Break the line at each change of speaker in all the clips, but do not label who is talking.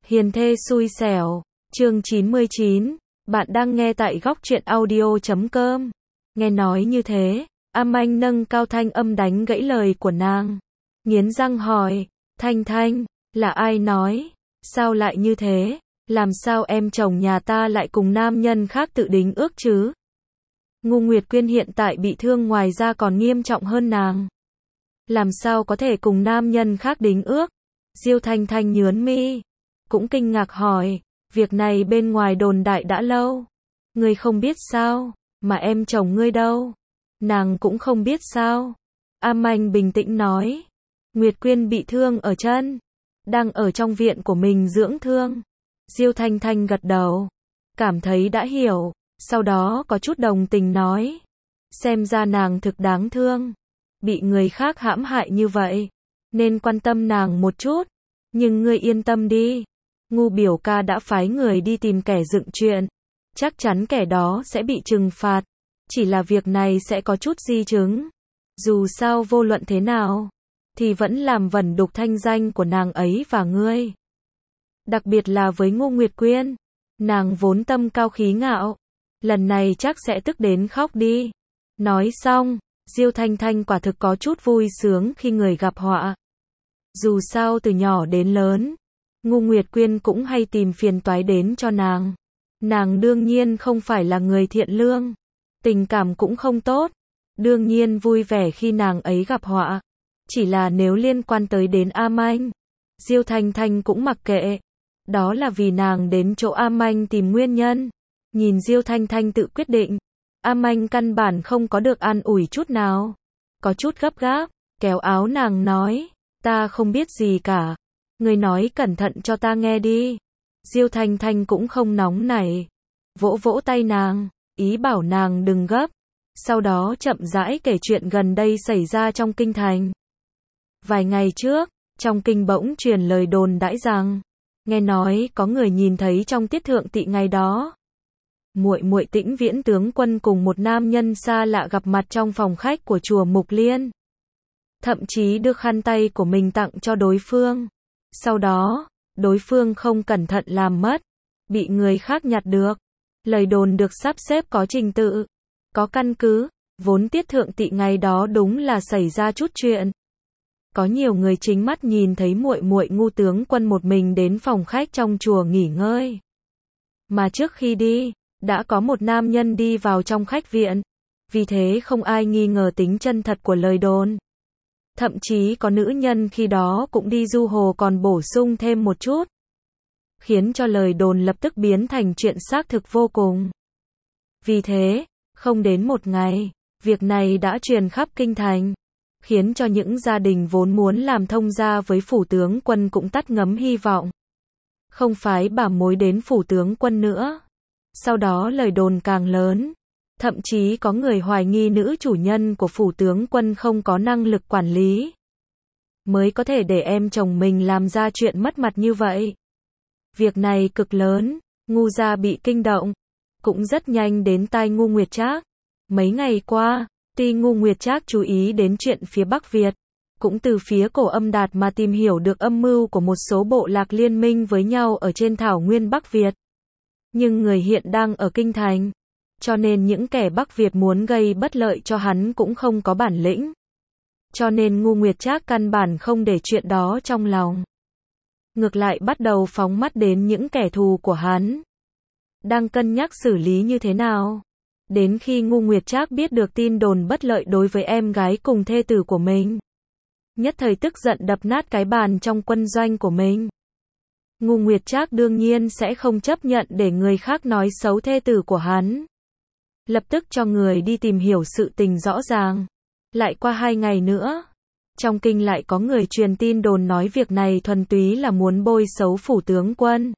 Hiền thê xui xẻo, chương 99, bạn đang nghe tại góc truyện audio.com. Nghe nói như thế, Anh nâng cao thanh âm đánh gãy lời của nàng. Nghiến răng hỏi, Thanh Thanh, là ai nói? Sao lại như thế? Làm sao em chồng nhà ta lại cùng nam nhân khác tự đính ước chứ? Ngô Nguyệt Quyên hiện tại bị thương ngoài ra còn nghiêm trọng hơn nàng. Làm sao có thể cùng nam nhân khác đính ước? Diêu Thanh Thanh nhướng mi, cũng kinh ngạc hỏi, việc này bên ngoài đồn đại đã lâu. Ngươi không biết sao, mà em chồng ngươi đâu? Nàng cũng không biết sao? Anh bình tĩnh nói, Nguyệt Quyên bị thương ở chân, đang ở trong viện của mình dưỡng thương. Diêu Thanh Thanh gật đầu, cảm thấy đã hiểu, sau đó có chút đồng tình nói, xem ra nàng thực đáng thương, bị người khác hãm hại như vậy, nên quan tâm nàng một chút, nhưng ngươi yên tâm đi, Ngu biểu ca đã phái người đi tìm kẻ dựng chuyện, chắc chắn kẻ đó sẽ bị trừng phạt, chỉ là việc này sẽ có chút di chứng, dù sao vô luận thế nào, thì vẫn làm vẩn đục thanh danh của nàng ấy và ngươi. Đặc biệt là với Ngô Nguyệt Quyên, nàng vốn tâm cao khí ngạo, lần này chắc sẽ tức đến khóc đi. Nói xong, Diêu Thanh Thanh quả thực có chút vui sướng khi người gặp họa. Dù sao từ nhỏ đến lớn, Ngô Nguyệt Quyên cũng hay tìm phiền toái đến cho nàng. Nàng đương nhiên không phải là người thiện lương, tình cảm cũng không tốt, đương nhiên vui vẻ khi nàng ấy gặp họa. Chỉ là nếu liên quan tới đến Anh, Diêu Thanh Thanh cũng mặc kệ. Đó là vì nàng đến chỗ Anh tìm nguyên nhân. Nhìn Diêu Thanh Thanh tự quyết định, Anh căn bản không có được an ủi chút nào. Có chút gấp gáp, kéo áo nàng nói, ta không biết gì cả. Ngươi nói cẩn thận cho ta nghe đi. Diêu Thanh Thanh cũng không nóng nảy, vỗ vỗ tay nàng, ý bảo nàng đừng gấp. Sau đó chậm rãi kể chuyện gần đây xảy ra trong kinh thành. Vài ngày trước, trong kinh bỗng truyền lời đồn đãi rằng, nghe nói có người nhìn thấy trong tiết thượng tỵ ngày đó, muội muội Tĩnh Viễn tướng quân cùng một nam nhân xa lạ gặp mặt trong phòng khách của chùa Mục Liên. Thậm chí đưa khăn tay của mình tặng cho đối phương. Sau đó, đối phương không cẩn thận làm mất, bị người khác nhặt được. Lời đồn được sắp xếp có trình tự, có căn cứ, vốn tiết thượng tỵ ngày đó đúng là xảy ra chút chuyện. Có nhiều người chính mắt nhìn thấy muội muội Ngô tướng quân một mình đến phòng khách trong chùa nghỉ ngơi. Mà trước khi đi, đã có một nam nhân đi vào trong khách viện, vì thế không ai nghi ngờ tính chân thật của lời đồn. Thậm chí có nữ nhân khi đó cũng đi du hồ còn bổ sung thêm một chút, khiến cho lời đồn lập tức biến thành chuyện xác thực vô cùng. Vì thế, không đến một ngày, việc này đã truyền khắp kinh thành, khiến cho những gia đình vốn muốn làm thông gia với phủ tướng quân cũng tắt ngấm hy vọng, không phái bà mối đến phủ tướng quân nữa. Sau đó lời đồn càng lớn, thậm chí có người hoài nghi nữ chủ nhân của phủ tướng quân không có năng lực quản lý, mới có thể để em chồng mình làm ra chuyện mất mặt như vậy. Việc này cực lớn, Ngu gia bị kinh động, cũng rất nhanh đến tai Ngô Nguyệt Trác. Mấy ngày qua, tuy Ngô Nguyệt Trác chú ý đến chuyện phía Bắc Việt, cũng từ phía Cổ Âm Đạt mà tìm hiểu được âm mưu của một số bộ lạc liên minh với nhau ở trên thảo nguyên Bắc Việt. Nhưng người hiện đang ở kinh thành, cho nên những kẻ Bắc Việt muốn gây bất lợi cho hắn cũng không có bản lĩnh. Cho nên Ngô Nguyệt Trác căn bản không để chuyện đó trong lòng. Ngược lại bắt đầu phóng mắt đến những kẻ thù của hắn, đang cân nhắc xử lý như thế nào. Đến khi Ngô Nguyệt Trác biết được tin đồn bất lợi đối với em gái cùng thê tử của mình, nhất thời tức giận đập nát cái bàn trong quân doanh của mình. Ngô Nguyệt Trác đương nhiên sẽ không chấp nhận để người khác nói xấu thê tử của hắn. Lập tức cho người đi tìm hiểu sự tình rõ ràng. Lại qua 2 ngày nữa, trong kinh lại có người truyền tin đồn nói việc này thuần túy là muốn bôi xấu phủ tướng quân.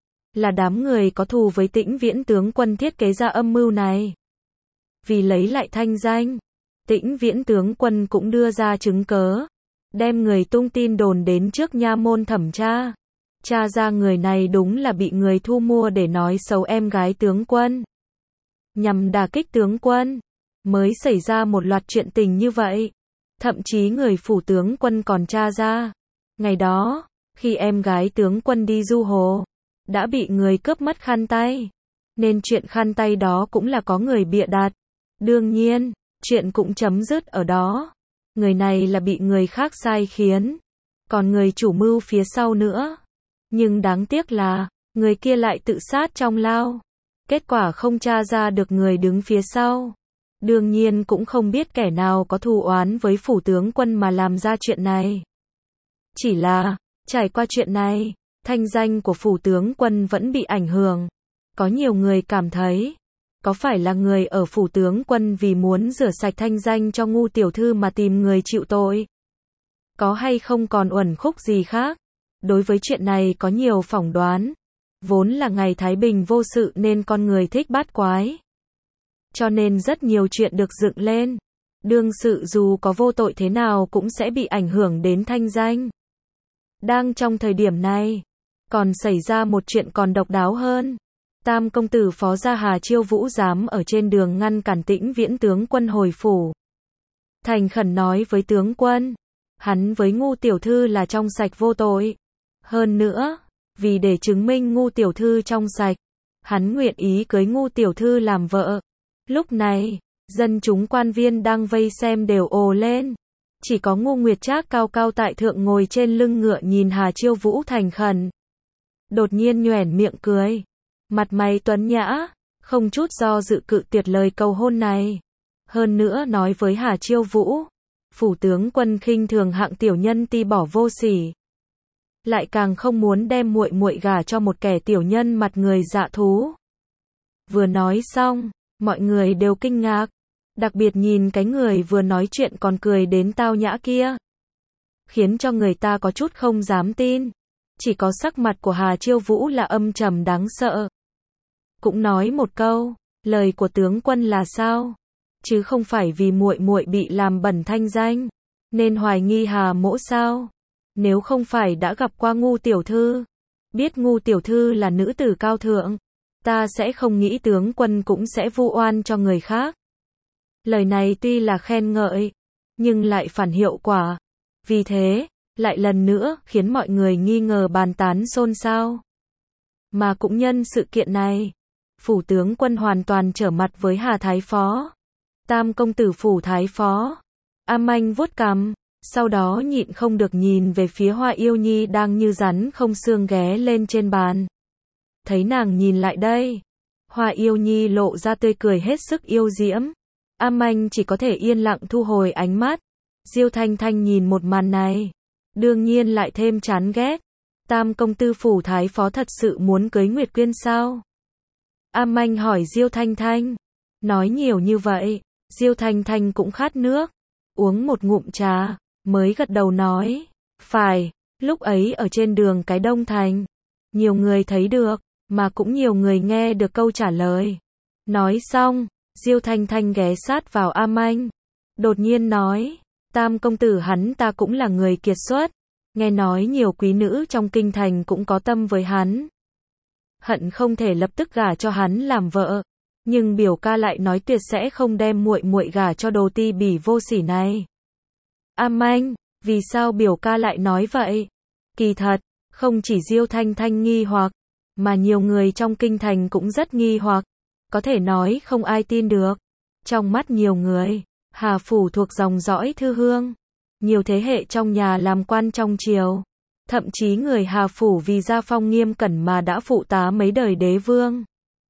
Là đám người có thù với Tĩnh Viễn tướng quân thiết kế ra âm mưu này. Vì lấy lại thanh danh, Tĩnh Viễn tướng quân cũng đưa ra chứng cớ, đem người tung tin đồn đến trước nha môn thẩm tra. Tra ra người này đúng là bị người thu mua để nói xấu em gái tướng quân, nhằm đả kích tướng quân, mới xảy ra một loạt chuyện tình như vậy. Thậm chí người phủ tướng quân còn tra ra, ngày đó, khi em gái tướng quân đi du hồ, đã bị người cướp mất khăn tay, nên chuyện khăn tay đó cũng là có người bịa đặt. Đương nhiên, chuyện cũng chấm dứt ở đó. Người này là bị người khác sai khiến, còn người chủ mưu phía sau nữa. Nhưng đáng tiếc là, người kia lại tự sát trong lao. Kết quả không tra ra được người đứng phía sau. Đương nhiên cũng không biết kẻ nào có thù oán với phủ tướng quân mà làm ra chuyện này. Chỉ là, trải qua chuyện này, thanh danh của phủ tướng quân vẫn bị ảnh hưởng. Có nhiều người cảm thấy, có phải là người ở phủ tướng quân vì muốn rửa sạch thanh danh cho Ngu tiểu thư mà tìm người chịu tội? Có hay không còn uẩn khúc gì khác? Đối với chuyện này có nhiều phỏng đoán. Vốn là ngày thái bình vô sự nên con người thích bát quái. Cho nên rất nhiều chuyện được dựng lên. Đương sự dù có vô tội thế nào cũng sẽ bị ảnh hưởng đến thanh danh. Đang trong thời điểm này, còn xảy ra một chuyện còn độc đáo hơn. Tam công tử Phó gia Hà Chiêu Vũ dám ở trên đường ngăn cản Tĩnh Viễn tướng quân hồi phủ. Thành khẩn nói với tướng quân, hắn với Ngu tiểu thư là trong sạch vô tội. Hơn nữa, vì để chứng minh Ngu tiểu thư trong sạch, hắn nguyện ý cưới Ngu tiểu thư làm vợ. Lúc này, dân chúng quan viên đang vây xem đều ồ lên. Chỉ có Ngu Nguyệt Trác cao cao tại thượng ngồi trên lưng ngựa nhìn Hà Chiêu Vũ thành khẩn. Đột nhiên nhoẻn miệng cười. Mặt mày tuấn nhã, không chút do dự cự tuyệt lời cầu hôn này. Hơn nữa nói với Hà Chiêu Vũ, phủ tướng quân khinh thường hạng tiểu nhân ti bỏ vô sỉ. Lại càng không muốn đem muội muội gả cho một kẻ tiểu nhân mặt người dạ thú. Vừa nói xong, mọi người đều kinh ngạc. Đặc biệt nhìn cái người vừa nói chuyện còn cười đến tao nhã kia. Khiến cho người ta có chút không dám tin. Chỉ có sắc mặt của Hà Chiêu Vũ là âm trầm đáng sợ. Cũng nói một câu, lời của tướng quân là sao? Chứ không phải vì muội muội bị làm bẩn thanh danh, nên hoài nghi Hà mỗ sao? Nếu không phải đã gặp qua Ngu tiểu thư, biết Ngu tiểu thư là nữ tử cao thượng, ta sẽ không nghĩ tướng quân cũng sẽ vu oan cho người khác. Lời này tuy là khen ngợi, nhưng lại phản hiệu quả. Vì thế, lại lần nữa khiến mọi người nghi ngờ bàn tán xôn xao. Mà cũng nhân sự kiện này, phủ tướng quân hoàn toàn trở mặt với Hà Thái Phó. Tam công tử phủ Thái Phó. Am Anh vuốt cằm, sau đó nhịn không được nhìn về phía Hoa Yêu Nhi đang như rắn không xương ghé lên trên bàn. Thấy nàng nhìn lại đây, Hoa Yêu Nhi lộ ra tươi cười hết sức yêu diễm. Am Anh chỉ có thể yên lặng thu hồi ánh mắt. Diêu Thanh Thanh nhìn một màn này, đương nhiên lại thêm chán ghét. Tam công tử phủ Thái Phó thật sự muốn cưới Nguyệt Quyên sao? Am Anh hỏi Diêu Thanh Thanh. Nói nhiều như vậy, Diêu Thanh Thanh cũng khát nước. Uống một ngụm trà, mới gật đầu nói. Phải, lúc ấy ở trên đường cái Đông Thành. Nhiều người thấy được, mà cũng nhiều người nghe được câu trả lời. Nói xong, Diêu Thanh Thanh ghé sát vào Am Anh. Đột nhiên nói, Tam công tử hắn ta cũng là người kiệt xuất. Nghe nói nhiều quý nữ trong kinh thành cũng có tâm với hắn. Hận không thể lập tức gả cho hắn làm vợ. Nhưng biểu ca lại nói tuyệt sẽ không đem muội muội gả cho đồ ti bỉ vô sỉ này. Am Anh, vì sao biểu ca lại nói vậy? Kỳ thật, không chỉ Diêu Thanh Thanh nghi hoặc, mà nhiều người trong kinh thành cũng rất nghi hoặc. Có thể nói không ai tin được. Trong mắt nhiều người, Hà phủ thuộc dòng dõi Thư Hương. Nhiều thế hệ trong nhà làm quan trong triều. Thậm chí người Hà phủ vì gia phong nghiêm cẩn mà đã phụ tá mấy đời đế vương.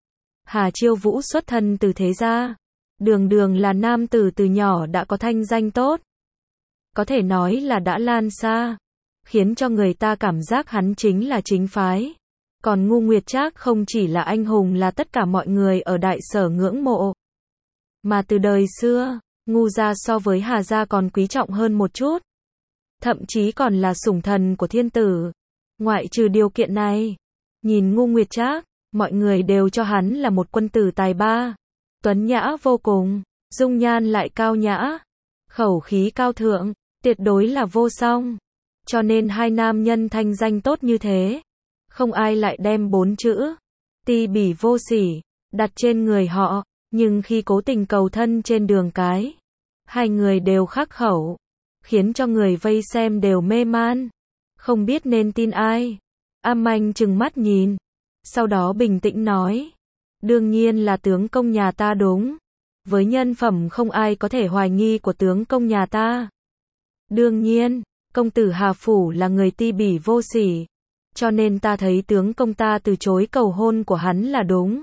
Hà Chiêu Vũ xuất thân từ thế gia. Đường đường là nam tử từ nhỏ đã có thanh danh tốt. Có thể nói là đã lan xa. Khiến cho người ta cảm giác hắn chính là chính phái. Còn Ngu Nguyệt Trác không chỉ là anh hùng là tất cả mọi người ở đại sở ngưỡng mộ. Mà từ đời xưa, Ngu gia so với Hà gia còn quý trọng hơn một chút. Thậm chí còn là sủng thần của thiên tử. Ngoại trừ điều kiện này, nhìn Ngu Nguyệt Trác, mọi người đều cho hắn là một quân tử tài ba. Tuấn nhã vô cùng, dung nhan lại cao nhã, khẩu khí cao thượng, tuyệt đối là vô song. Cho nên hai nam nhân thanh danh tốt như thế, không ai lại đem 4 chữ ti bỉ vô sỉ đặt trên người họ. Nhưng khi cố tình cầu thân trên đường cái, hai người đều khắc khẩu, khiến cho người vây xem đều mê man. Không biết nên tin ai. Anh trừng mắt nhìn. Sau đó bình tĩnh nói. Đương nhiên là tướng công nhà ta đúng. Với nhân phẩm không ai có thể hoài nghi của tướng công nhà ta. Đương nhiên, công tử Hà Phủ là người ti bỉ vô sỉ. Cho nên ta thấy tướng công ta từ chối cầu hôn của hắn là đúng.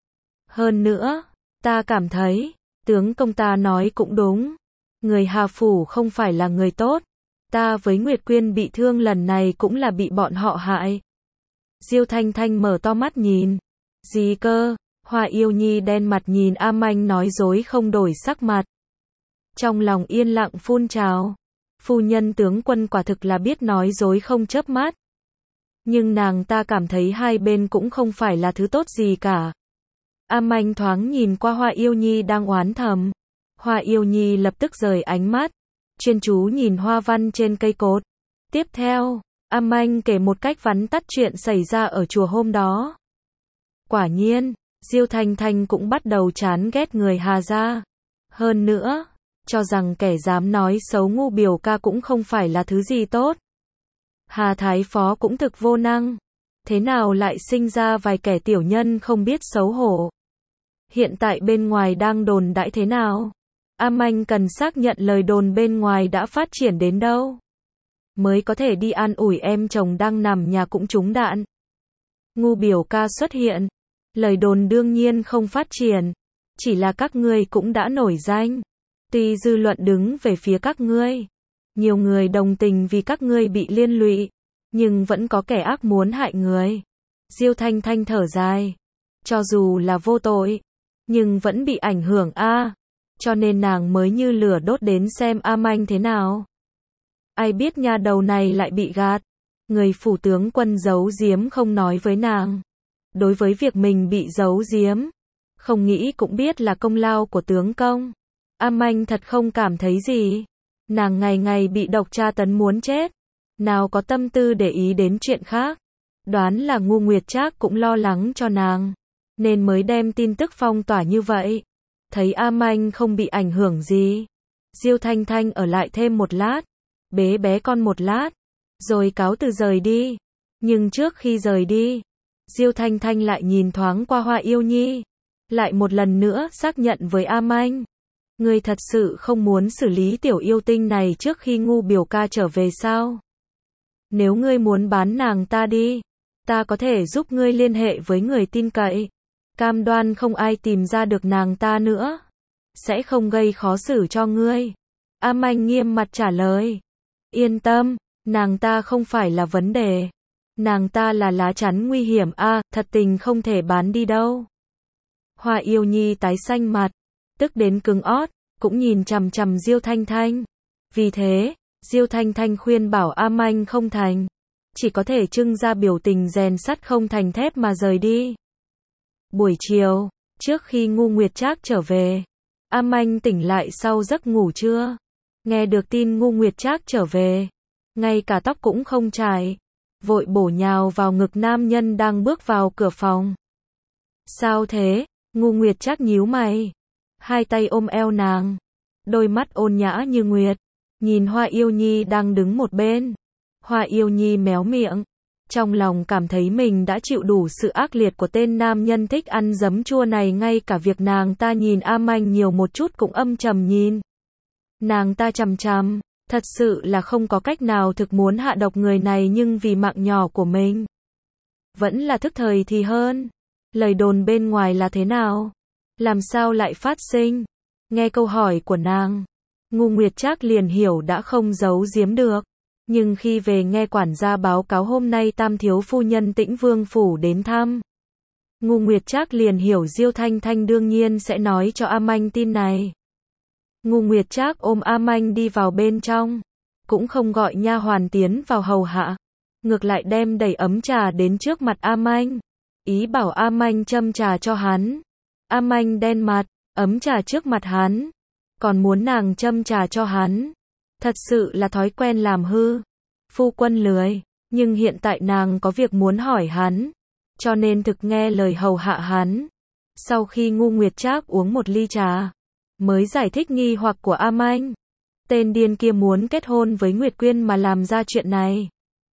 Hơn nữa, ta cảm thấy, tướng công ta nói cũng đúng. Người Hà Phủ không phải là người tốt. Ta với Nguyệt Quyên bị thương lần này cũng là bị bọn họ hại. Diêu Thanh Thanh mở to mắt nhìn. Gì cơ? Hoa Yêu Nhi đen mặt nhìn Anh nói dối không đổi sắc mặt. Trong lòng yên lặng phun trào. Phu nhân tướng quân quả thực là biết nói dối không chớp mắt. Nhưng nàng ta cảm thấy hai bên cũng không phải là thứ tốt gì cả. Anh thoáng nhìn qua Hoa Yêu Nhi đang oán thầm. Hoa Yêu Nhi lập tức rời ánh mắt, chuyên chú nhìn hoa văn trên cây cột. Tiếp theo, Anh kể một cách vắn tắt chuyện xảy ra ở chùa hôm đó. Quả nhiên, Diêu Thanh Thanh cũng bắt đầu chán ghét người Hà gia. Hơn nữa, cho rằng kẻ dám nói xấu Ngu biểu ca cũng không phải là thứ gì tốt. Hà Thái Phó cũng thực vô năng. Thế nào lại sinh ra vài kẻ tiểu nhân không biết xấu hổ. Hiện tại bên ngoài đang đồn đãi thế nào? Anh cần xác nhận lời đồn bên ngoài đã phát triển đến đâu. Mới có thể đi an ủi em chồng đang nằm nhà cũng trúng đạn. Ngu biểu ca xuất hiện. Lời đồn đương nhiên không phát triển. Chỉ là các ngươi cũng đã nổi danh. Tuy dư luận đứng về phía các ngươi. Nhiều người đồng tình vì các ngươi bị liên lụy. Nhưng vẫn có kẻ ác muốn hại người. Diêu Thanh Thanh thở dài. Cho dù là vô tội. Nhưng vẫn bị ảnh hưởng a. Cho nên nàng mới như lửa đốt đến xem Anh thế nào. Ai biết nha đầu này lại bị gạt. Người phủ tướng quân giấu giếm không nói với nàng. Đối với việc mình bị giấu giếm, không nghĩ cũng biết là công lao của tướng công. Anh thật không cảm thấy gì. Nàng ngày ngày bị độc tra tấn muốn chết. Nào có tâm tư để ý đến chuyện khác. Đoán là Ngu Nguyệt Trác cũng lo lắng cho nàng. Nên mới đem tin tức phong tỏa như vậy. Thấy Anh không bị ảnh hưởng gì. Diêu Thanh Thanh ở lại thêm một lát. Bế bé con một lát. Rồi cáo từ rời đi. Nhưng trước khi rời đi, Diêu Thanh Thanh lại nhìn thoáng qua Hoa Yêu Nhi. Lại một lần nữa xác nhận với Anh. Ngươi thật sự không muốn xử lý tiểu yêu tinh này trước khi Ngu biểu ca trở về sao? Nếu ngươi muốn bán nàng ta đi, ta có thể giúp ngươi liên hệ với người tin cậy. Cam đoan không ai tìm ra được nàng ta nữa. Sẽ không gây khó xử cho ngươi. Anh nghiêm mặt trả lời. Yên tâm, nàng ta không phải là vấn đề. Nàng ta là lá chắn nguy hiểm thật tình không thể bán đi đâu. Hoa Yêu Nhi tái xanh mặt, tức đến cứng ót, cũng nhìn chằm chằm Diêu Thanh Thanh. Vì thế, Diêu Thanh Thanh khuyên bảo Anh không thành. Chỉ có thể trưng ra biểu tình rèn sắt không thành thép mà rời đi. Buổi chiều, trước khi Ngu Nguyệt Trác trở về, Anh tỉnh lại sau giấc ngủ trưa. Nghe được tin Ngu Nguyệt Trác trở về, ngay cả tóc cũng không chải, vội bổ nhào vào ngực nam nhân đang bước vào cửa phòng. Sao thế? Ngu Nguyệt Trác nhíu mày, hai tay ôm eo nàng, đôi mắt ôn nhã như nguyệt, nhìn Hoa Yêu Nhi đang đứng một bên. Hoa Yêu Nhi méo miệng, trong lòng cảm thấy mình đã chịu đủ sự ác liệt của tên nam nhân thích ăn giấm chua này, ngay cả việc nàng ta nhìn Anh nhiều một chút cũng âm trầm nhìn. Nàng ta chằm chằm, thật sự là không có cách nào thực muốn hạ độc người này, nhưng vì mạng nhỏ của mình, vẫn là thức thời thì hơn. Lời đồn bên ngoài là thế nào? Làm sao lại phát sinh? Nghe câu hỏi của nàng, Ngu Nguyệt Trác liền hiểu đã không giấu giếm được. Nhưng khi về nghe quản gia báo cáo hôm nay Tam thiếu phu nhân Tĩnh Vương phủ đến thăm, Ngu Nguyệt Trác liền hiểu Diêu Thanh Thanh đương nhiên sẽ nói cho Anh tin này. Ngu Nguyệt Trác ôm Anh đi vào bên trong, cũng không gọi nha hoàn tiến vào hầu hạ, ngược lại đem đầy ấm trà đến trước mặt Anh, ý bảo Anh châm trà cho hắn. Anh đen mặt, ấm trà trước mặt hắn, còn muốn nàng châm trà cho hắn. Thật sự là thói quen làm hư. Phu quân lười, nhưng hiện tại nàng có việc muốn hỏi hắn, cho nên thực nghe lời hầu hạ hắn. Sau khi Ngu Nguyệt Trác uống một ly trà, mới giải thích nghi hoặc của Anh. Tên điên kia muốn kết hôn với Nguyệt Quyên mà làm ra chuyện này.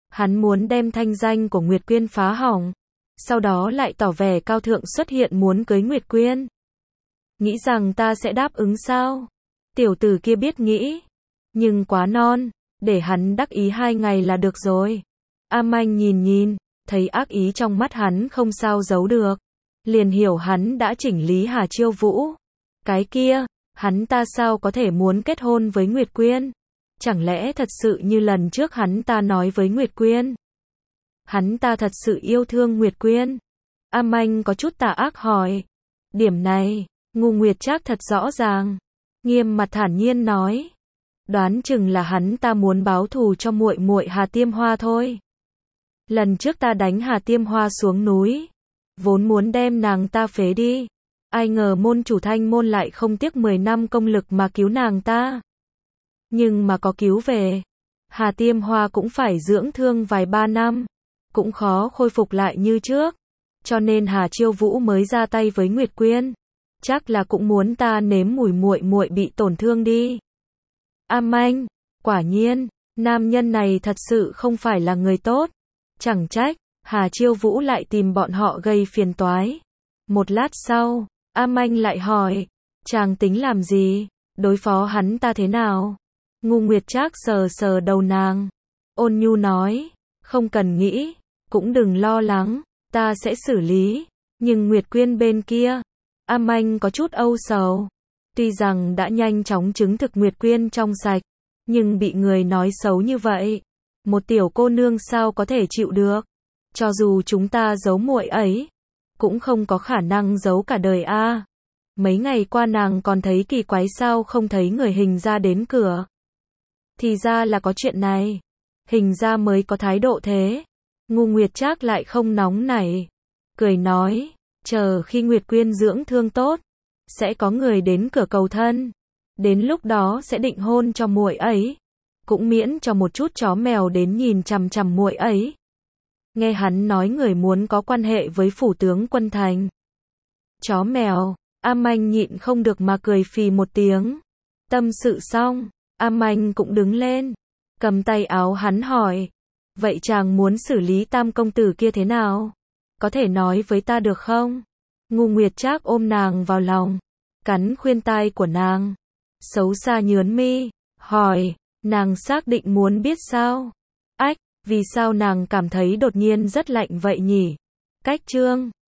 Hắn muốn đem thanh danh của Nguyệt Quyên phá hỏng, sau đó lại tỏ vẻ cao thượng xuất hiện muốn cưới Nguyệt Quyên. Nghĩ rằng ta sẽ đáp ứng sao? Tiểu tử kia biết nghĩ, nhưng quá non, để hắn đắc ý 2 ngày là được rồi. A Manh nhìn, thấy ác ý trong mắt hắn không sao giấu được, liền hiểu hắn đã chỉnh lý Hà Chiêu Vũ. Cái kia, hắn ta sao có thể muốn kết hôn với Nguyệt Quyên? Chẳng lẽ thật sự như lần trước hắn ta nói với Nguyệt Quyên? Hắn ta thật sự yêu thương Nguyệt Quyên? A Manh có chút tà ác hỏi. Điểm này, Ngô Nguyệt Trác thật rõ ràng, nghiêm mặt thản nhiên nói. Đoán chừng là hắn ta muốn báo thù cho muội muội Hà Tiêm Hoa thôi. Lần trước ta đánh Hà Tiêm Hoa xuống núi, vốn muốn đem nàng ta phế đi. Ai ngờ môn chủ Thanh môn lại không tiếc 10 năm công lực mà cứu nàng ta. Nhưng mà có cứu về, Hà Tiêm Hoa cũng phải dưỡng thương vài 3 năm, cũng khó khôi phục lại như trước. Cho nên Hà Chiêu Vũ mới ra tay với Nguyệt Quyên. Chắc là cũng muốn ta nếm mùi muội muội bị tổn thương đi. A Manh, quả nhiên, nam nhân này thật sự không phải là người tốt. Chẳng trách, Hà Chiêu Vũ lại tìm bọn họ gây phiền toái. Một lát sau, A Manh lại hỏi, chàng tính làm gì, đối phó hắn ta thế nào? Ngô Nguyệt Trác sờ sờ đầu nàng, ôn nhu nói, không cần nghĩ, cũng đừng lo lắng, ta sẽ xử lý. Nhưng Nguyệt Quyên bên kia, A Manh có chút âu sầu. Tuy rằng đã nhanh chóng chứng thực Nguyệt Quyên trong sạch, nhưng bị người nói xấu như vậy, một tiểu cô nương sao có thể chịu được? Cho dù chúng ta giấu muội ấy, cũng không có khả năng giấu cả đời a. Mấy ngày qua nàng còn thấy kỳ quái sao không thấy người Hình gia đến cửa. Thì ra là có chuyện này. Hình gia mới có thái độ thế. Ngô Nguyệt Trác lại không nóng nảy, cười nói, chờ khi Nguyệt Quyên dưỡng thương tốt, sẽ có người đến cửa cầu thân. Đến lúc đó sẽ định hôn cho muội ấy, cũng miễn cho một chút chó mèo đến nhìn chằm chằm muội ấy. Nghe hắn nói người muốn có quan hệ với phủ tướng quân thành. Chó mèo, A Manh nhịn không được mà cười phì một tiếng. Tâm sự xong, A Manh cũng đứng lên, cầm tay áo hắn hỏi, vậy chàng muốn xử lý tam công tử kia thế nào? Có thể nói với ta được không? Ngô Nguyệt Trác ôm nàng vào lòng, cắn khuyên tai của nàng, xấu xa nhướng mi, hỏi, nàng xác định muốn biết sao? Ách, vì sao nàng cảm thấy đột nhiên rất lạnh vậy nhỉ? Cách chương